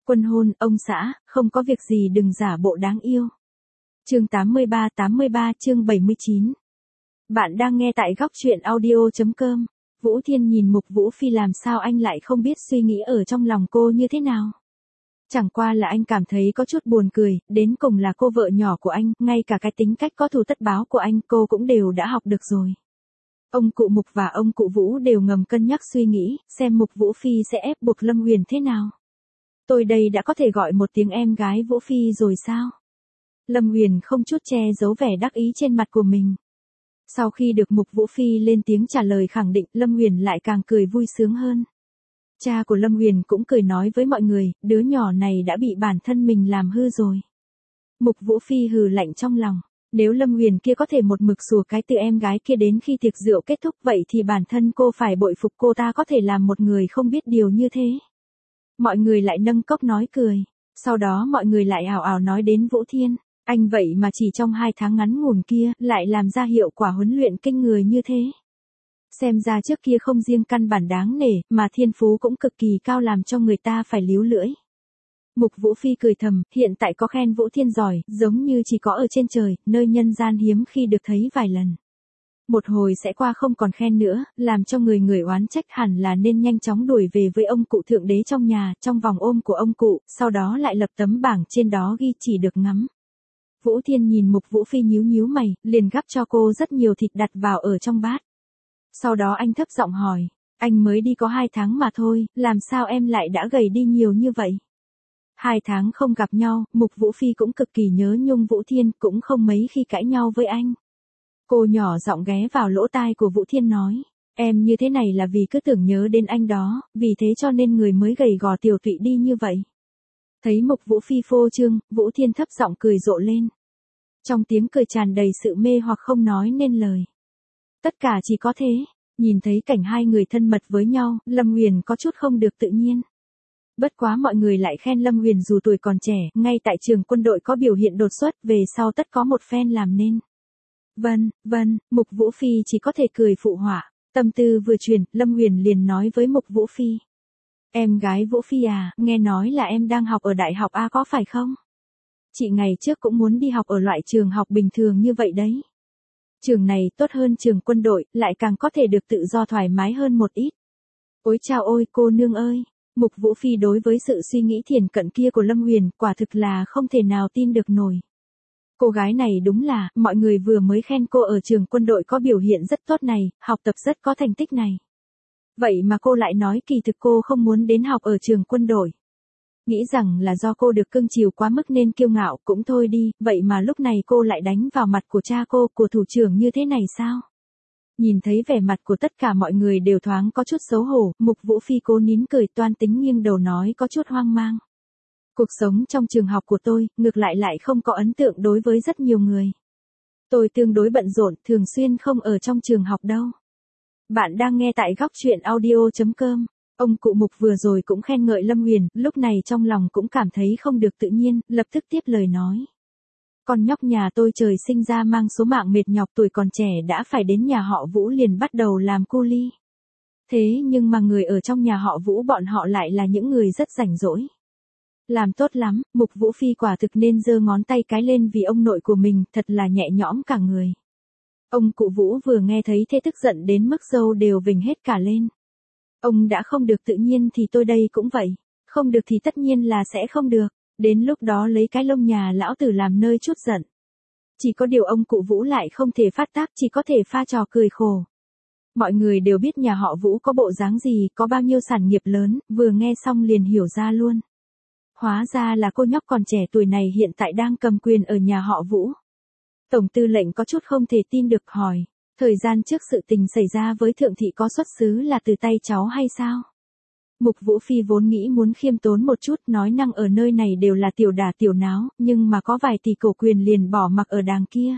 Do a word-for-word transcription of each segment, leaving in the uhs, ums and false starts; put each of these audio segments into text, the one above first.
Quân hôn, ông xã, không có việc gì đừng giả bộ đáng yêu. Chương tám mươi ba tám mươi ba chương bảy mươi chín. Bạn đang nghe tại góc truyện audio chấm com. Vũ Thiên nhìn Mục Vũ Phi làm sao anh lại không biết suy nghĩ ở trong lòng cô như thế nào. Chẳng qua là anh cảm thấy có chút buồn cười, đến cùng là cô vợ nhỏ của anh, ngay cả cái tính cách có thù tất báo của anh cô cũng đều đã học được rồi. Ông cụ Mục và ông cụ Vũ đều ngầm cân nhắc suy nghĩ, xem Mục Vũ Phi sẽ ép buộc Lâm Huyền thế nào. Tôi đây đã có thể gọi một tiếng em gái Vũ Phi rồi sao? Lâm Huyền không chút che giấu vẻ đắc ý trên mặt của mình. Sau khi được Mục Vũ Phi lên tiếng trả lời khẳng định, Lâm Huyền lại càng cười vui sướng hơn. Cha của Lâm Huyền cũng cười nói với mọi người, đứa nhỏ này đã bị bản thân mình làm hư rồi. Mục Vũ Phi hừ lạnh trong lòng, nếu Lâm Huyền kia có thể một mực sủa cái từ em gái kia đến khi tiệc rượu kết thúc vậy thì bản thân cô phải bội phục cô ta có thể làm một người không biết điều như thế. Mọi người lại nâng cốc nói cười, sau đó mọi người lại ảo ảo nói đến Vũ Thiên, anh vậy mà chỉ trong hai tháng ngắn ngủn kia lại làm ra hiệu quả huấn luyện kinh người như thế. Xem ra trước kia không riêng căn bản đáng nể, mà thiên phú cũng cực kỳ cao làm cho người ta phải líu lưỡi. Mục Vũ Phi cười thầm, hiện tại có khen Vũ Thiên giỏi, giống như chỉ có ở trên trời, nơi nhân gian hiếm khi được thấy vài lần. Một hồi sẽ qua không còn khen nữa, làm cho người người oán trách hẳn là nên nhanh chóng đuổi về với ông cụ thượng đế trong nhà, trong vòng ôm của ông cụ, sau đó lại lập tấm bảng trên đó ghi chỉ được ngắm. Vũ Thiên nhìn Mục Vũ Phi nhíu nhíu mày, liền gắp cho cô rất nhiều thịt đặt vào ở trong bát. Sau đó anh thấp giọng hỏi, anh mới đi có hai tháng mà thôi, làm sao em lại đã gầy đi nhiều như vậy? Hai tháng không gặp nhau, Mục Vũ Phi cũng cực kỳ nhớ nhung Vũ Thiên, cũng không mấy khi cãi nhau với anh. Cô nhỏ giọng ghé vào lỗ tai của Vũ Thiên nói, em như thế này là vì cứ tưởng nhớ đến anh đó, vì thế cho nên người mới gầy gò tiểu tụy đi như vậy. Thấy Mục Vũ Phi phô trương, Vũ Thiên thấp giọng cười rộ lên. Trong tiếng cười tràn đầy sự mê hoặc không nói nên lời. Tất cả chỉ có thế, nhìn thấy cảnh hai người thân mật với nhau, Lâm Huyền có chút không được tự nhiên. Bất quá mọi người lại khen Lâm Huyền dù tuổi còn trẻ, ngay tại trường quân đội có biểu hiện đột xuất, về sau tất có một phen làm nên. Vâng, vâng, Mục Vũ Phi chỉ có thể cười phụ họa. Tâm tư vừa chuyển, Lâm Huyền liền nói với Mục Vũ Phi. Em gái Vũ Phi à, nghe nói là em đang học ở đại học A có phải không? Chị ngày trước cũng muốn đi học ở loại trường học bình thường như vậy đấy. Trường này tốt hơn trường quân đội, lại càng có thể được tự do thoải mái hơn một ít. Ôi chao ôi cô nương ơi, Mục Vũ Phi đối với sự suy nghĩ thiển cận kia của Lâm Huyền quả thực là không thể nào tin được nổi. Cô gái này đúng là, mọi người vừa mới khen cô ở trường quân đội có biểu hiện rất tốt này, học tập rất có thành tích này. Vậy mà cô lại nói kỳ thực cô không muốn đến học ở trường quân đội. Nghĩ rằng là do cô được cưng chiều quá mức nên kiêu ngạo cũng thôi đi, vậy mà lúc này cô lại đánh vào mặt của cha cô, của thủ trưởng như thế này sao? Nhìn thấy vẻ mặt của tất cả mọi người đều thoáng có chút xấu hổ, Mục Vũ Phi cố nín cười toan tính nghiêng đầu nói có chút hoang mang. Cuộc sống trong trường học của tôi, ngược lại lại không có ấn tượng đối với rất nhiều người. Tôi tương đối bận rộn, thường xuyên không ở trong trường học đâu. Bạn đang nghe tại góc truyện audio chấm com. Ông cụ Mục vừa rồi cũng khen ngợi Lâm Huyền, lúc này trong lòng cũng cảm thấy không được tự nhiên, lập tức tiếp lời nói. Con nhóc nhà tôi trời sinh ra mang số mạng mệt nhọc, tuổi còn trẻ đã phải đến nhà họ Vũ liền bắt đầu làm cu li. Thế nhưng mà người ở trong nhà họ Vũ bọn họ lại là những người rất rảnh rỗi. Làm tốt lắm, Mục Vũ Phi quả thực nên giơ ngón tay cái lên vì ông nội của mình, thật là nhẹ nhõm cả người. Ông cụ Vũ vừa nghe thấy thế tức giận đến mức râu đều vểnh hết cả lên. Ông đã không được tự nhiên thì tôi đây cũng vậy, không được thì tất nhiên là sẽ không được, đến lúc đó lấy cái lông nhà lão tử làm nơi chút giận. Chỉ có điều ông cụ Vũ lại không thể phát tác, chỉ có thể pha trò cười khổ. Mọi người đều biết nhà họ Vũ có bộ dáng gì, có bao nhiêu sản nghiệp lớn, vừa nghe xong liền hiểu ra luôn. Hóa ra là cô nhóc còn trẻ tuổi này hiện tại đang cầm quyền ở nhà họ Vũ. Tổng tư lệnh có chút không thể tin được hỏi, thời gian trước sự tình xảy ra với thượng thị có xuất xứ là từ tay cháu hay sao? Mục Vũ Phi vốn nghĩ muốn khiêm tốn một chút, nói năng ở nơi này đều là tiểu đả tiểu náo, nhưng mà có vài tỷ cổ quyền liền bỏ mặc ở đàng kia.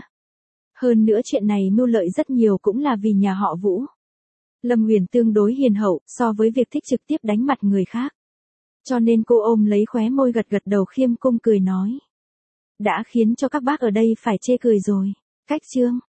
Hơn nữa chuyện này mưu lợi rất nhiều cũng là vì nhà họ Vũ. Lâm Huyền tương đối hiền hậu, so với việc thích trực tiếp đánh mặt người khác. Cho nên cô ôm lấy khóe môi gật gật đầu khiêm cung cười nói. Đã khiến cho các bác ở đây phải chê cười rồi. Cách chương.